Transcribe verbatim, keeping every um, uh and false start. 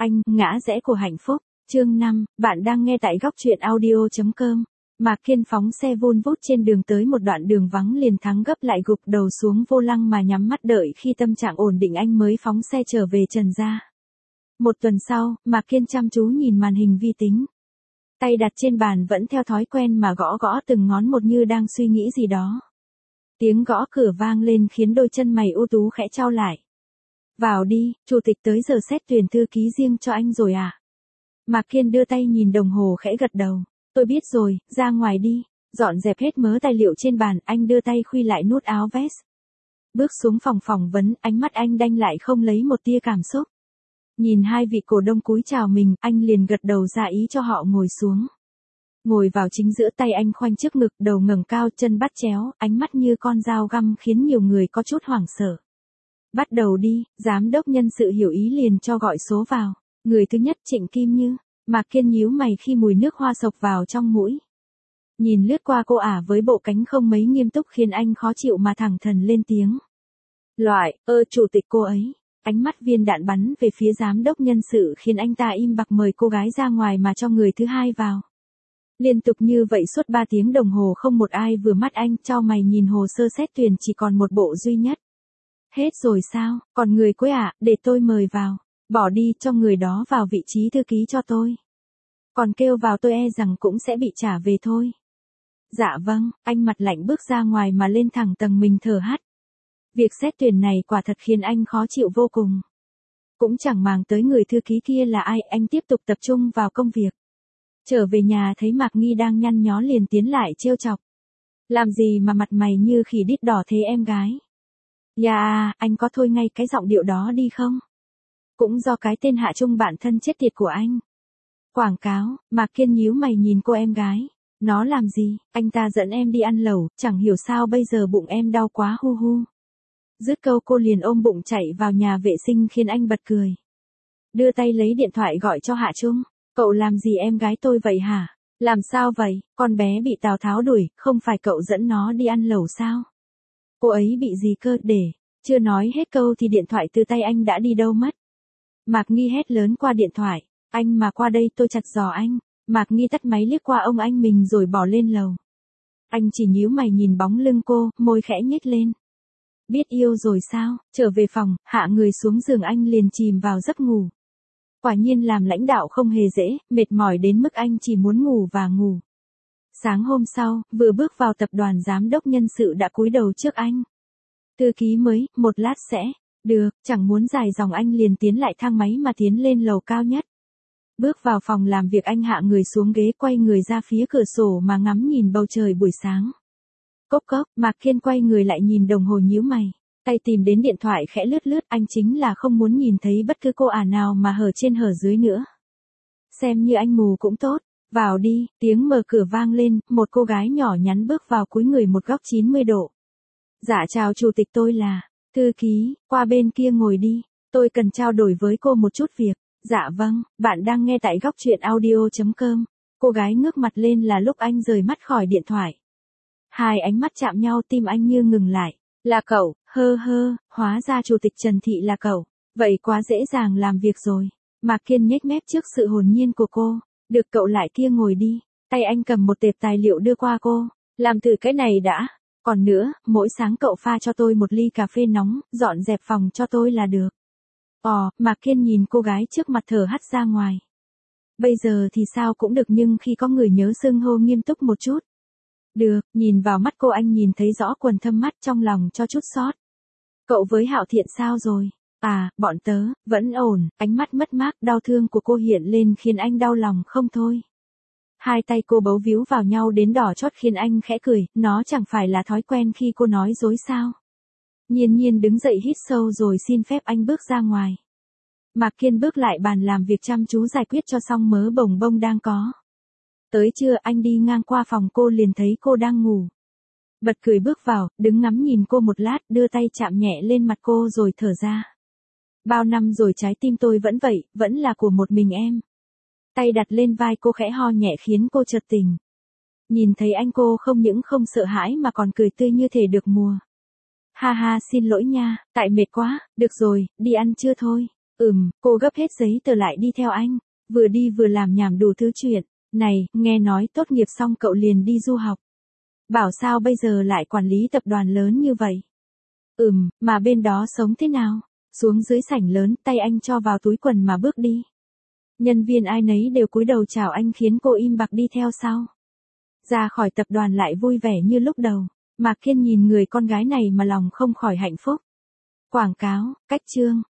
Anh, ngã rẽ của hạnh phúc. Chương năm, bạn đang nghe tại góc truyện audio chấm com. Mạc Kiên phóng xe vun vút trên đường tới một đoạn đường vắng liền thắng gấp lại gục đầu xuống vô lăng mà nhắm mắt đợi khi tâm trạng ổn định anh mới phóng xe trở về Trần gia. Một tuần sau, Mạc Kiên chăm chú nhìn màn hình vi tính. Tay đặt trên bàn vẫn theo thói quen mà gõ gõ từng ngón một như đang suy nghĩ gì đó. Tiếng gõ cửa vang lên khiến đôi chân mày ưu tú khẽ chau lại. Vào đi, chủ tịch tới giờ xét tuyển thư ký riêng cho anh rồi à? Mạc Kiên đưa tay nhìn đồng hồ khẽ gật đầu. Tôi biết rồi, ra ngoài đi. Dọn dẹp hết mớ tài liệu trên bàn, anh đưa tay khuy lại nút áo vest. Bước xuống phòng phỏng vấn, ánh mắt anh đanh lại không lấy một tia cảm xúc. Nhìn hai vị cổ đông cúi chào mình, anh liền gật đầu ra ý cho họ ngồi xuống. Ngồi vào chính giữa, tay anh khoanh trước ngực, đầu ngẩng cao, chân bắt chéo, ánh mắt như con dao găm khiến nhiều người có chút hoảng sợ. Bắt đầu đi, giám đốc nhân sự hiểu ý liền cho gọi số vào. Người thứ nhất Trịnh Kim Như. Mạc Kiên nhíu mày khi mùi nước hoa sộc vào trong mũi. Nhìn lướt qua cô ả với bộ cánh không mấy nghiêm túc khiến anh khó chịu mà thẳng thần lên tiếng. Loại, ơ chủ tịch cô ấy. Ánh mắt viên đạn bắn về phía giám đốc nhân sự khiến anh ta im bặt mời cô gái ra ngoài mà cho người thứ hai vào. Liên tục như vậy suốt ba tiếng đồng hồ không một ai vừa mắt anh, chau mày nhìn hồ sơ xét tuyển chỉ còn một bộ duy nhất. Hết rồi sao, còn người cuối ạ, à, để tôi mời vào. Bỏ đi, cho người đó vào vị trí thư ký cho tôi. Còn kêu vào tôi e rằng cũng sẽ bị trả về thôi. Dạ vâng, anh mặt lạnh bước ra ngoài mà lên thẳng tầng mình thở hắt. Việc xét tuyển này quả thật khiến anh khó chịu vô cùng. Cũng chẳng màng tới người thư ký kia là ai, anh tiếp tục tập trung vào công việc. Trở về nhà thấy Mạc Nghi đang nhăn nhó liền tiến lại trêu chọc. Làm gì mà mặt mày như khỉ đít đỏ thế em gái? Dạ, yeah, anh có thôi ngay cái giọng điệu đó đi không? Cũng do cái tên Hạ Trung bạn thân chết tiệt của anh. Quảng cáo, Mạc Kiên nhíu mày nhìn cô em gái. Nó làm gì, anh ta dẫn em đi ăn lẩu, chẳng hiểu sao bây giờ bụng em đau quá hu hu. Dứt câu cô liền ôm bụng chạy vào nhà vệ sinh khiến anh bật cười. Đưa tay lấy điện thoại gọi cho Hạ Trung. Cậu làm gì em gái tôi vậy hả? Làm sao vậy, con bé bị Tào Tháo đuổi, không phải cậu dẫn nó đi ăn lẩu sao? Cô ấy bị gì cơ, để, chưa nói hết câu thì điện thoại từ tay anh đã đi đâu mất. Mạc Nghi hét lớn qua điện thoại, anh mà qua đây tôi chặt giò anh. Mạc Nghi tắt máy liếc qua ông anh mình rồi bỏ lên lầu. Anh chỉ nhíu mày nhìn bóng lưng cô, môi khẽ nhếch lên. Biết yêu rồi sao? Trở về phòng, hạ người xuống giường anh liền chìm vào giấc ngủ. Quả nhiên làm lãnh đạo không hề dễ, mệt mỏi đến mức anh chỉ muốn ngủ và ngủ. Sáng hôm sau, vừa bước vào tập đoàn giám đốc nhân sự đã cúi đầu trước anh. Thư ký mới, một lát sẽ. Được, chẳng muốn dài dòng anh liền tiến lại thang máy mà tiến lên lầu cao nhất. Bước vào phòng làm việc anh hạ người xuống ghế quay người ra phía cửa sổ mà ngắm nhìn bầu trời buổi sáng. Cốc cốc, Mạc Kiên quay người lại nhìn đồng hồ nhíu mày. Tay tìm đến điện thoại khẽ lướt lướt, anh chính là không muốn nhìn thấy bất cứ cô ả nào mà hở trên hở dưới nữa. Xem như anh mù cũng tốt. Vào đi, tiếng mở cửa vang lên, một cô gái nhỏ nhắn bước vào cúi người một góc chín mươi độ. Dạ chào chủ tịch, tôi là thư ký, qua bên kia ngồi đi, tôi cần trao đổi với cô một chút việc. Dạ vâng, bạn đang nghe tại góc truyện audio chấm com. Cô gái ngước mặt lên là lúc anh rời mắt khỏi điện thoại. Hai ánh mắt chạm nhau, tim anh như ngừng lại. Là cậu, hơ hơ, hóa ra chủ tịch Trần Thị là cậu. Vậy quá dễ dàng làm việc rồi. Mạc Kiên nhếch mép trước sự hồn nhiên của cô. Được, cậu lại kia ngồi đi. Tay anh cầm một tệp tài liệu đưa qua cô. Làm thử cái này đã. Còn nữa, mỗi sáng cậu pha cho tôi một ly cà phê nóng, dọn dẹp phòng cho tôi là được. Ồ, Mạc Kiên nhìn cô gái trước mặt thở hắt ra ngoài. Bây giờ thì sao cũng được nhưng khi có người nhớ xưng hô nghiêm túc một chút. Được, nhìn vào mắt cô anh nhìn thấy rõ quầng thâm mắt trong lòng cho chút xót. Cậu với Hạo Thiện sao rồi? À, bọn tớ, vẫn ổn, ánh mắt mất mát đau thương của cô hiện lên khiến anh đau lòng không thôi. Hai tay cô bấu víu vào nhau đến đỏ chót khiến anh khẽ cười, nó chẳng phải là thói quen khi cô nói dối sao. Nhiên Nhiên đứng dậy hít sâu rồi xin phép anh bước ra ngoài. Mạc Kiên bước lại bàn làm việc chăm chú giải quyết cho xong mớ bồng bông đang có. Tới trưa anh đi ngang qua phòng cô liền thấy cô đang ngủ. Bật cười bước vào, đứng ngắm nhìn cô một lát, đưa tay chạm nhẹ lên mặt cô rồi thở ra. Bao năm rồi trái tim tôi vẫn vậy, vẫn là của một mình em. Tay đặt lên vai cô khẽ ho nhẹ khiến cô chợt tỉnh. Nhìn thấy anh cô không những không sợ hãi mà còn cười tươi như thể được mùa. Ha ha, xin lỗi nha, tại mệt quá, được rồi, đi ăn trưa thôi. Ừm, cô gấp hết giấy tờ lại đi theo anh, vừa đi vừa làm nhảm đủ thứ chuyện. Này, nghe nói tốt nghiệp xong cậu liền đi du học. Bảo sao bây giờ lại quản lý tập đoàn lớn như vậy? Ừm, mà bên đó sống thế nào? Xuống dưới sảnh lớn, tay anh cho vào túi quần mà bước đi. Nhân viên ai nấy đều cúi đầu chào anh khiến cô im bặt đi theo sau. Ra khỏi tập đoàn lại vui vẻ như lúc đầu. Mạc Kiên nhìn người con gái này mà lòng không khỏi hạnh phúc. Quảng cáo, cách chương.